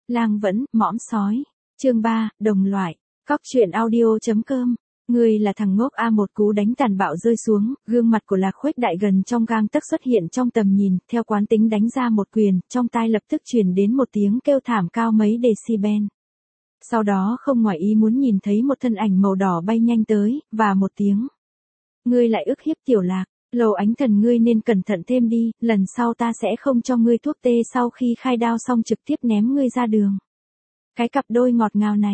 Lang vẫn, mõm sói. Chương 3, đồng loại. Cóc truyện audio.com. Ngươi là thằng ngốc a, một cú đánh tàn bạo rơi xuống, gương mặt của Lạc Khuếch Đại gần trong gang tấc xuất hiện trong tầm nhìn, theo quán tính đánh ra một quyền, trong tai lập tức truyền đến một tiếng kêu thảm cao mấy decibel. Sau đó không ngoài ý muốn nhìn thấy một thân ảnh màu đỏ bay nhanh tới, và một tiếng. Ngươi lại ức hiếp tiểu Lạc, Lầu Ánh Thần, ngươi nên cẩn thận thêm đi, lần sau ta sẽ không cho ngươi thuốc tê sau khi khai đao xong trực tiếp ném ngươi ra đường. Cái cặp đôi ngọt ngào này.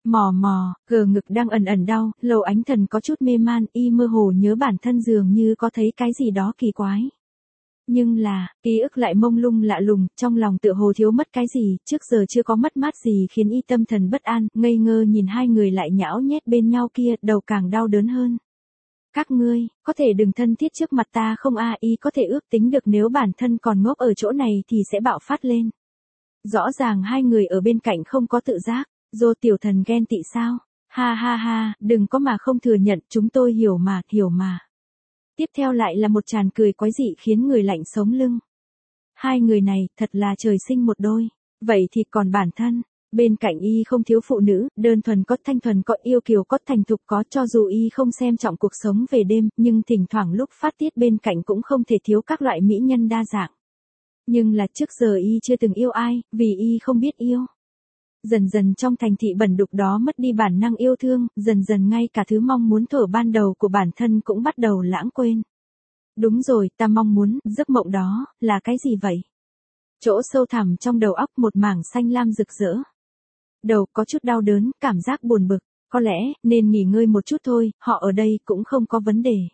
Gờ ngực đang ẩn ẩn đau, Lầu Ánh Thần có chút mê man, y mơ hồ nhớ bản thân dường như có thấy cái gì đó kỳ quái. Nhưng là, ký ức lại mông lung lạ lùng, trong lòng tựa hồ thiếu mất cái gì, trước giờ chưa có mất mát gì khiến y tâm thần bất an, ngây ngơ nhìn hai người lại nhão nhét bên nhau kia, đầu càng đau đớn hơn. Các ngươi, có thể đừng thân thiết trước mặt ta không a, y có thể ước tính được nếu bản thân còn ngốc ở chỗ này thì sẽ bạo phát lên. Rõ ràng hai người ở bên cạnh không có tự giác. Dô tiểu thần ghen tị sao? Ha, đừng có mà không thừa nhận, chúng tôi hiểu mà. Tiếp theo lại là một tràng cười quái dị khiến người lạnh sống lưng. Hai người này, thật là trời sinh một đôi. Vậy thì còn bản thân, bên cạnh y không thiếu phụ nữ, đơn thuần có, thanh thuần có, yêu kiều có, thành thục có, cho dù y không xem trọng cuộc sống về đêm, nhưng thỉnh thoảng lúc phát tiết bên cạnh cũng không thể thiếu các loại mỹ nhân đa dạng. Nhưng là trước giờ y chưa từng yêu ai, vì y không biết yêu. Dần dần trong thành thị bẩn đục đó mất đi bản năng yêu thương, dần dần ngay cả thứ mong muốn thuở ban đầu của bản thân cũng bắt đầu lãng quên. Đúng rồi, ta mong muốn, giấc mộng đó, là cái gì vậy? Chỗ sâu thẳm trong đầu óc một mảng xanh lam rực rỡ. Đầu có chút đau đớn, cảm giác buồn bực, có lẽ, nên nghỉ ngơi một chút thôi, họ ở đây cũng không có vấn đề.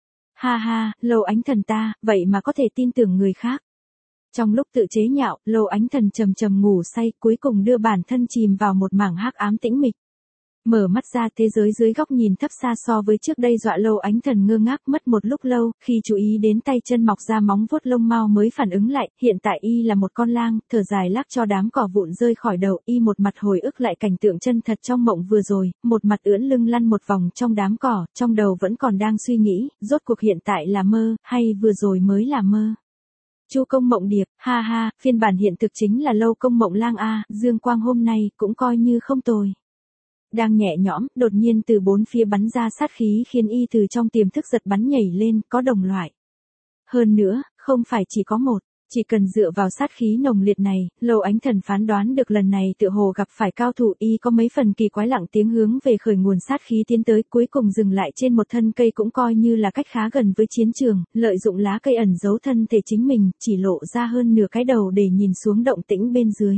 Ha, Lầu Ánh Thần ta, vậy mà có thể tin tưởng người khác. Trong lúc tự chế nhạo, Lầu Ánh Thần trầm ngủ say, cuối cùng đưa bản thân chìm vào một mảng hắc ám tĩnh mịch. Mở mắt ra, thế giới dưới góc nhìn thấp xa so với trước đây dọa Lầu Ánh Thần ngơ ngác mất một lúc lâu, khi chú ý đến tay chân mọc ra móng vuốt lông mao mới phản ứng lại, hiện tại y là một con lang, thở dài lắc cho đám cỏ vụn rơi khỏi đầu, y một mặt hồi ức lại cảnh tượng chân thật trong mộng vừa rồi, một mặt ưỡn lưng lăn một vòng trong đám cỏ, trong đầu vẫn còn đang suy nghĩ, rốt cuộc hiện tại là mơ, hay vừa rồi mới là mơ. Chu Công Mộng Điệp, ha, phiên bản hiện thực chính là Lâu Công Mộng Lang a, dương quang hôm nay cũng coi như không tồi. Đang nhẹ nhõm, đột nhiên từ bốn phía bắn ra sát khí khiến y từ trong tiềm thức giật bắn nhảy lên, có đồng loại. Hơn nữa, không phải chỉ có một, chỉ cần dựa vào sát khí nồng liệt này, Lầu Ánh Thần phán đoán được lần này tựa hồ gặp phải cao thủ, y có mấy phần kỳ quái lặng tiếng hướng về khởi nguồn sát khí tiến tới, cuối cùng dừng lại trên một thân cây cũng coi như là cách khá gần với chiến trường, lợi dụng lá cây ẩn giấu thân thể chính mình, chỉ lộ ra hơn nửa cái đầu để nhìn xuống động tĩnh bên dưới.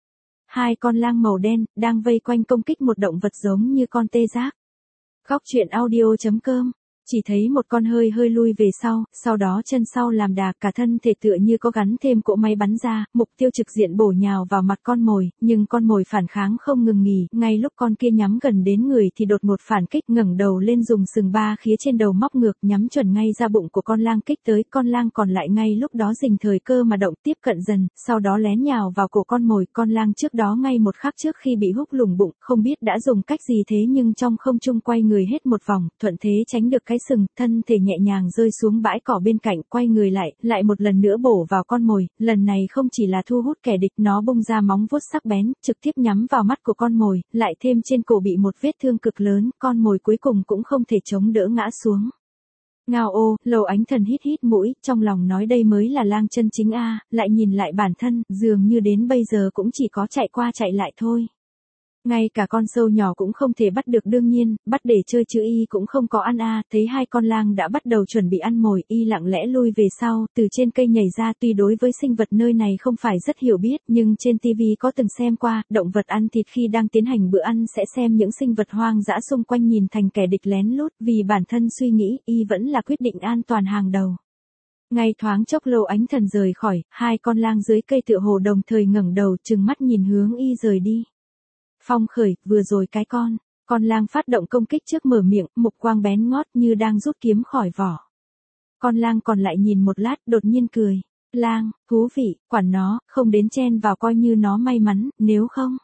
Hai con lang màu đen, đang vây quanh công kích một động vật giống như con tê giác. Góc truyện audio.com. Chỉ thấy một con hơi lui về sau đó chân sau làm đà, cả thân thể tựa như có gắn thêm cỗ máy bắn ra, mục tiêu trực diện bổ nhào vào mặt con mồi, nhưng con mồi phản kháng không ngừng nghỉ, ngay lúc con kia nhắm gần đến người thì đột ngột phản kích, ngẩng đầu lên dùng sừng ba khía trên đầu móc ngược nhắm chuẩn ngay ra bụng của con lang kích tới, con lang còn lại ngay lúc đó dình thời cơ mà động tiếp cận dần, sau đó lén nhào vào cổ con mồi, con lang trước đó ngay một khắc trước khi bị húc lủng bụng, không biết đã dùng cách gì thế nhưng trong không trung quay người hết một vòng, thuận thế tránh được cái sừng, thân thể nhẹ nhàng rơi xuống bãi cỏ bên cạnh, quay người lại một lần nữa bổ vào con mồi, lần này không chỉ là thu hút kẻ địch, nó bung ra móng vuốt sắc bén, trực tiếp nhắm vào mắt của con mồi, lại thêm trên cổ bị một vết thương cực lớn, con mồi cuối cùng cũng không thể chống đỡ ngã xuống. Ngao ô, Lầu Ánh Thần hít mũi, trong lòng nói đây mới là lang chân chính a, lại nhìn lại bản thân, dường như đến bây giờ cũng chỉ có chạy qua chạy lại thôi. Ngay cả con sâu nhỏ cũng không thể bắt được, đương nhiên, bắt để chơi chứ y cũng không có ăn a, thấy hai con lang đã bắt đầu chuẩn bị ăn mồi, y lặng lẽ lui về sau, từ trên cây nhảy ra, tuy đối với sinh vật nơi này không phải rất hiểu biết, nhưng trên TV có từng xem qua, động vật ăn thịt khi đang tiến hành bữa ăn sẽ xem những sinh vật hoang dã xung quanh nhìn thành kẻ địch lén lút, vì bản thân suy nghĩ, y vẫn là quyết định an toàn hàng đầu. Ngay thoáng chốc Lầu Ánh Thần rời khỏi, hai con lang dưới cây tựa hồ đồng thời ngẩng đầu trừng mắt nhìn hướng y rời đi. Phong khởi, vừa rồi cái con lang phát động công kích trước mở miệng, mục quang bén ngót như đang rút kiếm khỏi vỏ. Con lang còn lại nhìn một lát, đột nhiên cười. Lang, thú vị, quản nó, không đến chen vào coi như nó may mắn, nếu không.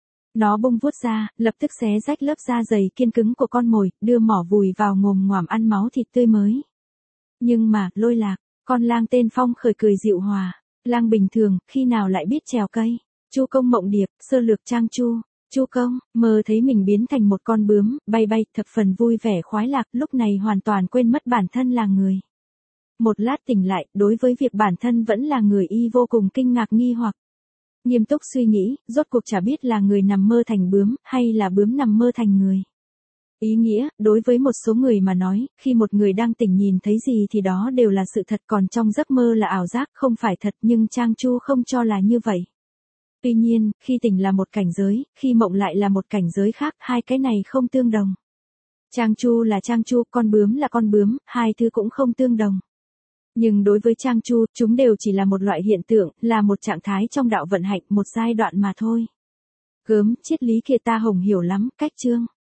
Nó bung vuốt ra, lập tức xé rách lớp da dày kiên cứng của con mồi, đưa mỏ vùi vào ngồm ngoàm ăn máu thịt tươi mới. Nhưng mà, Lôi Lạc, con lang tên Phong khởi cười dịu hòa. Lang bình thường, khi nào lại biết trèo cây. Chu công mộng điệp, sơ lược trang chu. Chu công, mơ thấy mình biến thành một con bướm, bay bay, thập phần vui vẻ khoái lạc, lúc này hoàn toàn quên mất bản thân là người. Một lát tỉnh lại, đối với việc bản thân vẫn là người y vô cùng kinh ngạc nghi hoặc. Nghiêm túc suy nghĩ, rốt cuộc chả biết là người nằm mơ thành bướm, hay là bướm nằm mơ thành người. Ý nghĩa, đối với một số người mà nói, khi một người đang tỉnh nhìn thấy gì thì đó đều là sự thật, còn trong giấc mơ là ảo giác, không phải thật, nhưng Trang Chu không cho là như vậy. Tuy nhiên, khi tỉnh là một cảnh giới, khi mộng lại là một cảnh giới khác, hai cái này không tương đồng. Trang Chu là Trang Chu, con bướm là con bướm, hai thứ cũng không tương đồng. Nhưng đối với Trang Chu, chúng đều chỉ là một loại hiện tượng, là một trạng thái trong đạo vận hạnh, một giai đoạn mà thôi. Gớm, triết lý kia ta hồng hiểu lắm, cách chương.